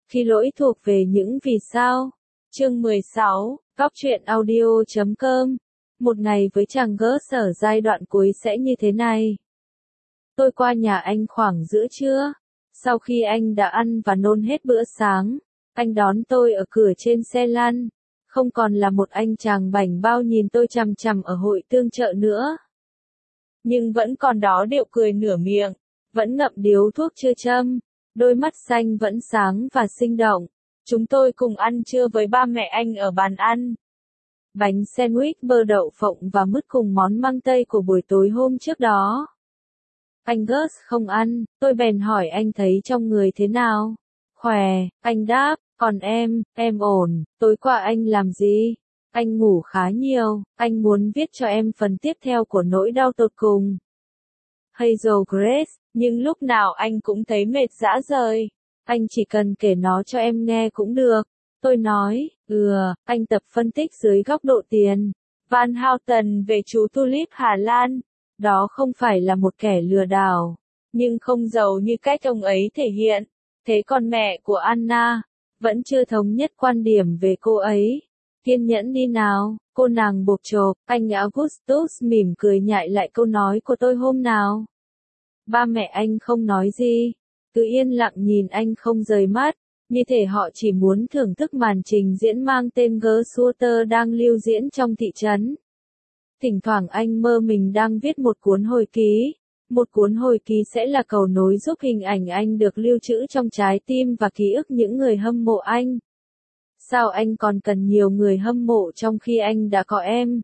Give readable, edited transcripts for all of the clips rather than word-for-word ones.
Khi lỗi thuộc về những vì sao. Chương 16, Góc truyện audio.com. Một ngày với chàng Gus ở giai đoạn cuối sẽ như thế này. Tôi qua nhà anh khoảng giữa trưa. Sau khi anh đã ăn và nôn hết bữa sáng, anh đón tôi ở cửa trên xe lăn. Không còn là một anh chàng bảnh bao nhìn tôi chằm chằm ở hội tương chợ nữa. Nhưng vẫn còn đó điệu cười nửa miệng, vẫn ngậm điếu thuốc chưa châm, đôi mắt xanh vẫn sáng và sinh động. Chúng tôi cùng ăn trưa với ba mẹ anh ở bàn ăn. Bánh sandwich bơ đậu phộng và mứt cùng món măng tây của buổi tối hôm trước đó. Anh Gus không ăn, tôi bèn hỏi anh thấy trong người thế nào. Khỏe, anh đáp, còn em ổn, tối qua anh làm gì? Anh ngủ khá nhiều, anh muốn viết cho em phần tiếp theo của nỗi đau tột cùng. Hazel Grace, nhưng lúc nào anh cũng thấy mệt rã rời. Anh chỉ cần kể nó cho em nghe cũng được. Tôi nói, anh tập phân tích dưới góc độ tiền. Van Houten về chú Tulip Hà Lan. Đó không phải là một kẻ lừa đảo, nhưng không giàu như cách ông ấy thể hiện. Thế còn mẹ của Anna, vẫn chưa thống nhất quan điểm về cô ấy. Kiên nhẫn đi nào, cô nàng bộp chộp. Anh Augustus mỉm cười nhại lại câu nói của tôi hôm nào. Ba mẹ anh không nói gì, cứ yên lặng nhìn anh không rời mắt, như thể họ chỉ muốn thưởng thức màn trình diễn mang tên Gersuter đang lưu diễn trong thị trấn. Thỉnh thoảng anh mơ mình đang viết một cuốn hồi ký. Một cuốn hồi ký sẽ là cầu nối giúp hình ảnh anh được lưu trữ trong trái tim và ký ức những người hâm mộ anh. Sao anh còn cần nhiều người hâm mộ trong khi anh đã có em?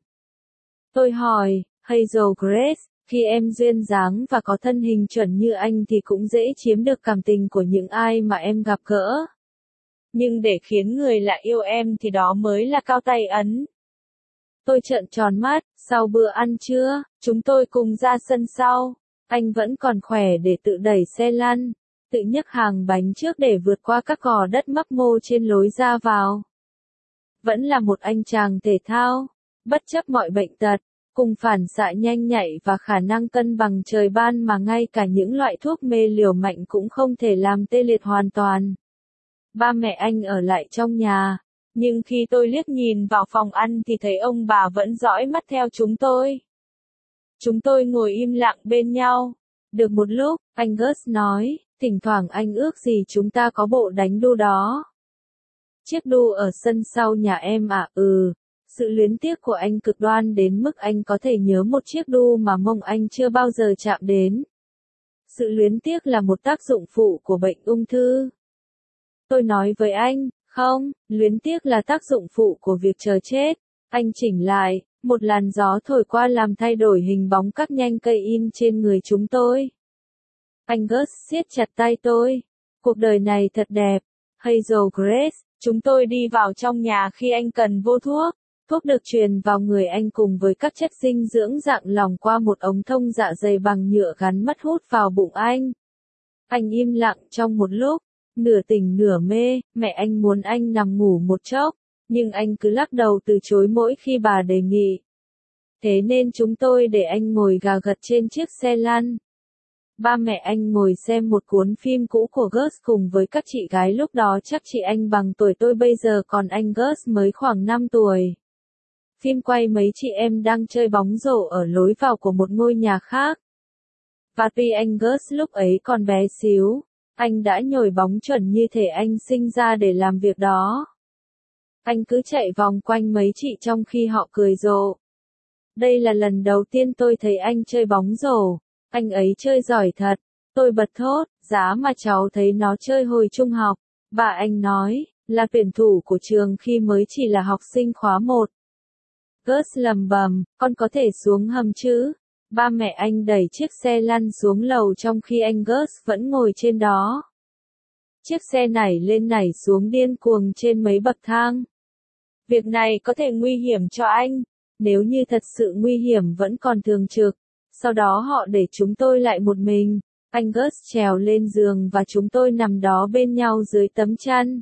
Tôi hỏi, Hazel Grace, khi em duyên dáng và có thân hình chuẩn như anh thì cũng dễ chiếm được cảm tình của những ai mà em gặp gỡ. Nhưng để khiến người lạ yêu em thì đó mới là cao tay ấn. Tôi trợn tròn mắt, sau bữa ăn trưa, chúng tôi cùng ra sân sau. Anh vẫn còn khỏe để tự đẩy xe lăn, tự nhấc hàng bánh trước để vượt qua các gò đất mấp mô trên lối ra vào. Vẫn là một anh chàng thể thao, bất chấp mọi bệnh tật, cùng phản xạ nhanh nhạy và khả năng cân bằng trời ban mà ngay cả những loại thuốc mê liều mạnh cũng không thể làm tê liệt hoàn toàn. Ba mẹ anh ở lại trong nhà, nhưng khi tôi liếc nhìn vào phòng ăn thì thấy ông bà vẫn dõi mắt theo chúng tôi. Chúng tôi ngồi im lặng bên nhau. Được một lúc, anh Gus nói, thỉnh thoảng anh ước gì chúng ta có bộ đánh đu đó. Chiếc đu ở sân sau nhà em à? Sự luyến tiếc của anh cực đoan đến mức anh có thể nhớ một chiếc đu mà mông anh chưa bao giờ chạm đến. Sự luyến tiếc là một tác dụng phụ của bệnh ung thư. Tôi nói với anh, không, luyến tiếc là tác dụng phụ của việc chờ chết. Anh chỉnh lại, một làn gió thổi qua làm thay đổi hình bóng các nhanh cây in trên người chúng tôi. Anh Gus siết chặt tay tôi. Cuộc đời này thật đẹp. Hazel Grace, chúng tôi đi vào trong nhà khi anh cần vô thuốc. Thuốc được truyền vào người anh cùng với các chất dinh dưỡng dạng lỏng qua một ống thông dạ dày bằng nhựa gắn mất hút vào bụng anh. Anh im lặng trong một lúc, nửa tỉnh nửa mê. Mẹ anh muốn anh nằm ngủ một chốc, nhưng anh cứ lắc đầu từ chối mỗi khi bà đề nghị. Thế nên chúng tôi để anh ngồi gà gật trên chiếc xe lăn. Ba mẹ anh ngồi xem một cuốn phim cũ của Gus cùng với các chị gái lúc đó, chắc chị anh bằng tuổi tôi bây giờ còn anh Gus mới khoảng 5 tuổi. Phim quay mấy chị em đang chơi bóng rổ ở lối vào của một ngôi nhà khác. Và tuy anh Gus lúc ấy còn bé xíu, anh đã nhồi bóng chuẩn như thể anh sinh ra để làm việc đó. Anh cứ chạy vòng quanh mấy chị trong khi họ cười rộ. Đây là lần đầu tiên tôi thấy anh chơi bóng rổ. Anh ấy chơi giỏi thật. Tôi bật thốt, giá mà cháu thấy nó chơi hồi trung học. Bà anh nói, là tuyển thủ của trường khi mới chỉ là học sinh khóa 1. Gus lầm bầm, con có thể xuống hầm chứ? Ba mẹ anh đẩy chiếc xe lăn xuống lầu trong khi anh Gus vẫn ngồi trên đó. Chiếc xe nảy lên nảy xuống điên cuồng trên mấy bậc thang. Việc này có thể nguy hiểm cho anh. Nếu như thật sự nguy hiểm vẫn còn thường trực. Sau đó họ để chúng tôi lại một mình. Anh Gus trèo lên giường và chúng tôi nằm đó bên nhau dưới tấm chăn.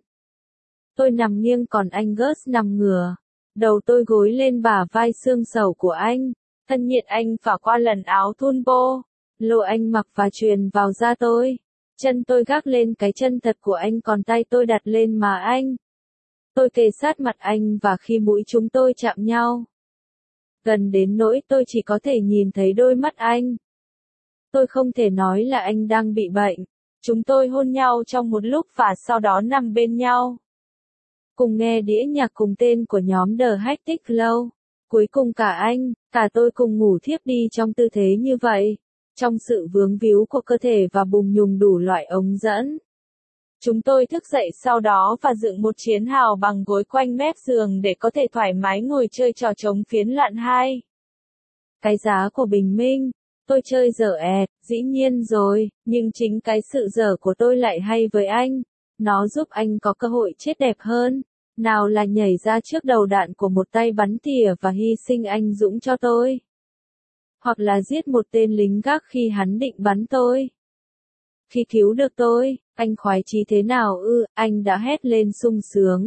Tôi nằm nghiêng còn anh Gus nằm ngửa. Đầu tôi gối lên bả vai xương sầu của anh. Thân nhiệt anh phả qua lần áo thun bô. Lô anh mặc và truyền vào da tôi. Chân tôi gác lên cái chân thật của anh còn tay tôi đặt lên má anh. Tôi kề sát mặt anh và khi mũi chúng tôi chạm nhau. Gần đến nỗi tôi chỉ có thể nhìn thấy đôi mắt anh. Tôi không thể nói là anh đang bị bệnh. Chúng tôi hôn nhau trong một lúc và sau đó nằm bên nhau. Cùng nghe đĩa nhạc cùng tên của nhóm The Hectic Flow. Cuối cùng cả anh, cả tôi cùng ngủ thiếp đi trong tư thế như vậy. Trong sự vướng víu của cơ thể và bùng nhùng đủ loại ống dẫn. Chúng tôi thức dậy sau đó và dựng một chiến hào bằng gối quanh mép giường để có thể thoải mái ngồi chơi trò trống phiến loạn hai. Cái giá của bình minh. Tôi chơi dở ẹt, dĩ nhiên rồi, nhưng chính cái sự dở của tôi lại hay với anh. Nó giúp anh có cơ hội chết đẹp hơn. Nào là nhảy ra trước đầu đạn của một tay bắn tỉa và hy sinh anh dũng cho tôi. Hoặc là giết một tên lính gác khi hắn định bắn tôi. Khi cứu được tôi, anh khoái chí thế nào ư, anh đã hét lên sung sướng.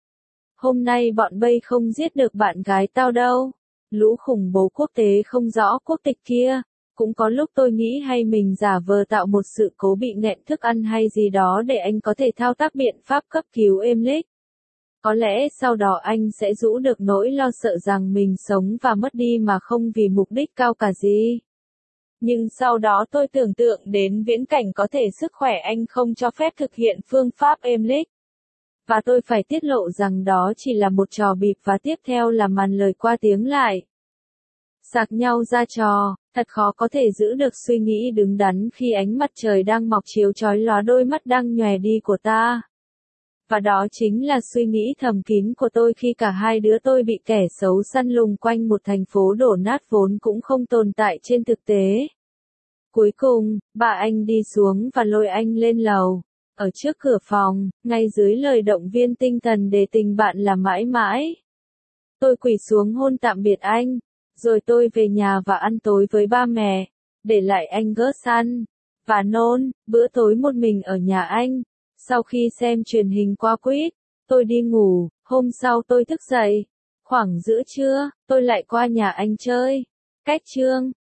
Hôm nay bọn Bay không giết được bạn gái tao đâu. Lũ khủng bố quốc tế không rõ quốc tịch kia. Cũng có lúc tôi nghĩ hay mình giả vờ tạo một sự cố bị nghẹn thức ăn hay gì đó để anh có thể thao tác biện pháp cấp cứu êm lết. Có lẽ sau đó anh sẽ rũ được nỗi lo sợ rằng mình sống và mất đi mà không vì mục đích cao cả gì. Nhưng sau đó tôi tưởng tượng đến viễn cảnh có thể sức khỏe anh không cho phép thực hiện phương pháp êm lết. Và tôi phải tiết lộ rằng đó chỉ là một trò bịp và tiếp theo là màn lời qua tiếng lại. Sạc nhau ra trò, thật khó có thể giữ được suy nghĩ đứng đắn khi ánh mặt trời đang mọc chiếu chói lóa đôi mắt đang nhòe đi của ta. Và đó chính là suy nghĩ thầm kín của tôi khi cả hai đứa tôi bị kẻ xấu săn lùng quanh một thành phố đổ nát vốn cũng không tồn tại trên thực tế. Cuối cùng, bà anh đi xuống và lôi anh lên lầu. Ở trước cửa phòng, ngay dưới lời động viên tinh thần để tình bạn là mãi mãi. Tôi quỳ xuống hôn tạm biệt anh. Rồi tôi về nhà và ăn tối với ba mẹ. Để lại anh Gus ăn. Và nôn, bữa tối một mình ở nhà anh. Sau khi xem truyền hình qua quýt, tôi đi ngủ. Hôm sau tôi thức dậy. Khoảng giữa trưa, tôi lại qua nhà anh chơi. Cách chương